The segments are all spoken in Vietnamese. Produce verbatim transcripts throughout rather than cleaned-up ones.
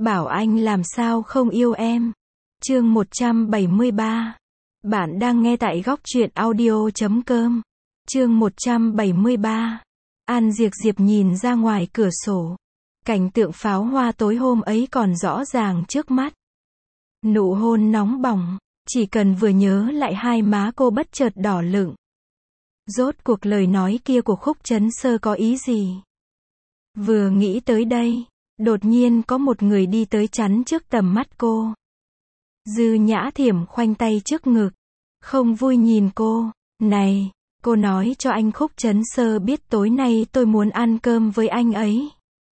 bảo anh làm sao không yêu em. Chương một trăm bảy mươi ba. Bạn đang nghe tại góc truyện audio chấm com. Chương một trăm bảy mươi ba. An Diệc Diệp nhìn ra ngoài cửa sổ. Cảnh tượng pháo hoa tối hôm ấy còn rõ ràng trước mắt. Nụ hôn nóng bỏng, chỉ cần vừa nhớ lại hai má cô bất chợt đỏ lựng. Rốt cuộc lời nói kia của Khúc Chấn Sơ có ý gì? Vừa nghĩ tới đây, đột nhiên có một người đi tới chắn trước tầm mắt cô. Dư Nhã Thiểm khoanh tay trước ngực, không vui nhìn cô. Này, cô nói cho anh Khúc Chấn Sơ biết tối nay tôi muốn ăn cơm với anh ấy.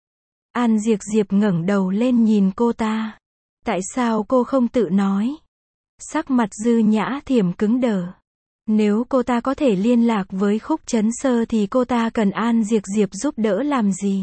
An Diệc Diệp ngẩng đầu lên nhìn cô ta. Tại sao cô không tự nói? Sắc mặt Dư Nhã Thiểm cứng đờ. Nếu cô ta có thể liên lạc với Khúc Chấn Sơ thì cô ta cần An Diệc Diệp giúp đỡ làm gì?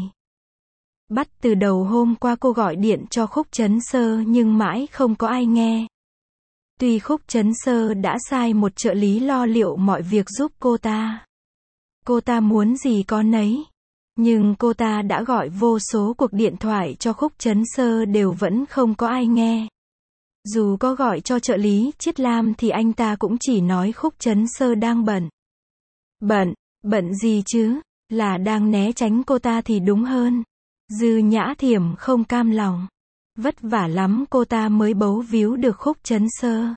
Bắt từ đầu hôm qua cô gọi điện cho Khúc Chấn Sơ nhưng mãi không có ai nghe. Tuy Khúc Chấn Sơ đã sai một trợ lý lo liệu mọi việc giúp cô ta. Cô ta muốn gì có nấy. Nhưng cô ta đã gọi vô số cuộc điện thoại cho Khúc Chấn Sơ đều vẫn không có ai nghe. Dù có gọi cho trợ lý Chiết Lam thì anh ta cũng chỉ nói Khúc Chấn Sơ đang bận. Bận, bận gì chứ? Là đang né tránh cô ta thì đúng hơn. Dư Nhã Thiểm không cam lòng. Vất vả lắm cô ta mới bấu víu được Khúc Chấn Sơ.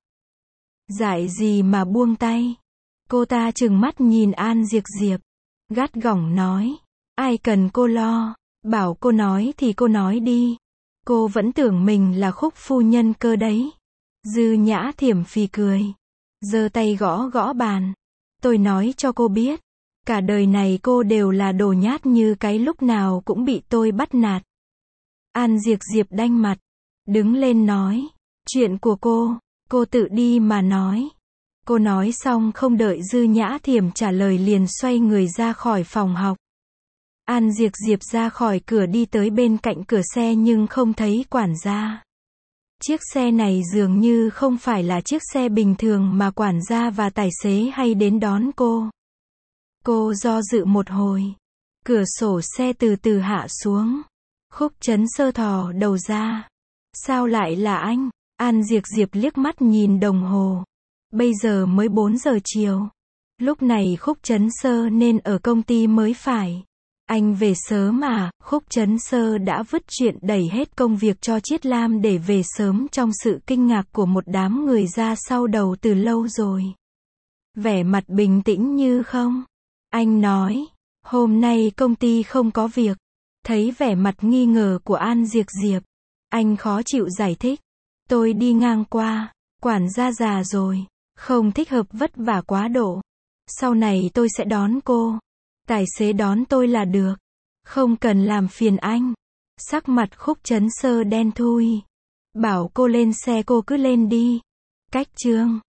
Dại gì mà buông tay. Cô ta trừng mắt nhìn An Diệc Diệp. Gắt gỏng nói. Ai cần cô lo. Bảo cô nói thì cô nói đi. Cô vẫn tưởng mình là Khúc phu nhân cơ đấy. Dư Nhã Thiểm phì cười. Giơ tay gõ gõ bàn. Tôi nói cho cô biết. Cả đời này cô đều là đồ nhát như cái lúc nào cũng bị tôi bắt nạt. An Diệc Diệp đanh mặt. Đứng lên nói. Chuyện của cô, cô tự đi mà nói. Cô nói xong không đợi Dư Nhã Thiểm trả lời liền xoay người ra khỏi phòng học. An Diệc Diệp ra khỏi cửa đi tới bên cạnh cửa xe nhưng không thấy quản gia. Chiếc xe này dường như không phải là chiếc xe bình thường mà quản gia và tài xế hay đến đón cô. Cô do dự một hồi. Cửa sổ xe từ từ hạ xuống. Khúc Chấn Sơ thò đầu ra. Sao lại là anh? An Diệc Diệp liếc mắt nhìn đồng hồ. Bây giờ mới bốn giờ chiều. Lúc này Khúc Chấn Sơ nên ở công ty mới phải. Anh về sớm à? Khúc Chấn Sơ đã vứt chuyện đẩy hết công việc cho Chiết Lam để về sớm trong sự kinh ngạc của một đám người ra sau đầu từ lâu rồi. Vẻ mặt bình tĩnh như không. Anh nói, hôm nay công ty không có việc. Thấy vẻ mặt nghi ngờ của An Diệc Diệp, anh khó chịu giải thích. Tôi đi ngang qua, quản gia già rồi, không thích hợp vất vả quá độ. Sau này tôi sẽ đón cô. Tài xế đón tôi là được. Không cần làm phiền anh. Sắc mặt Khúc Chấn Sơ đen thui. Bảo cô lên xe cô cứ lên đi. Cách chương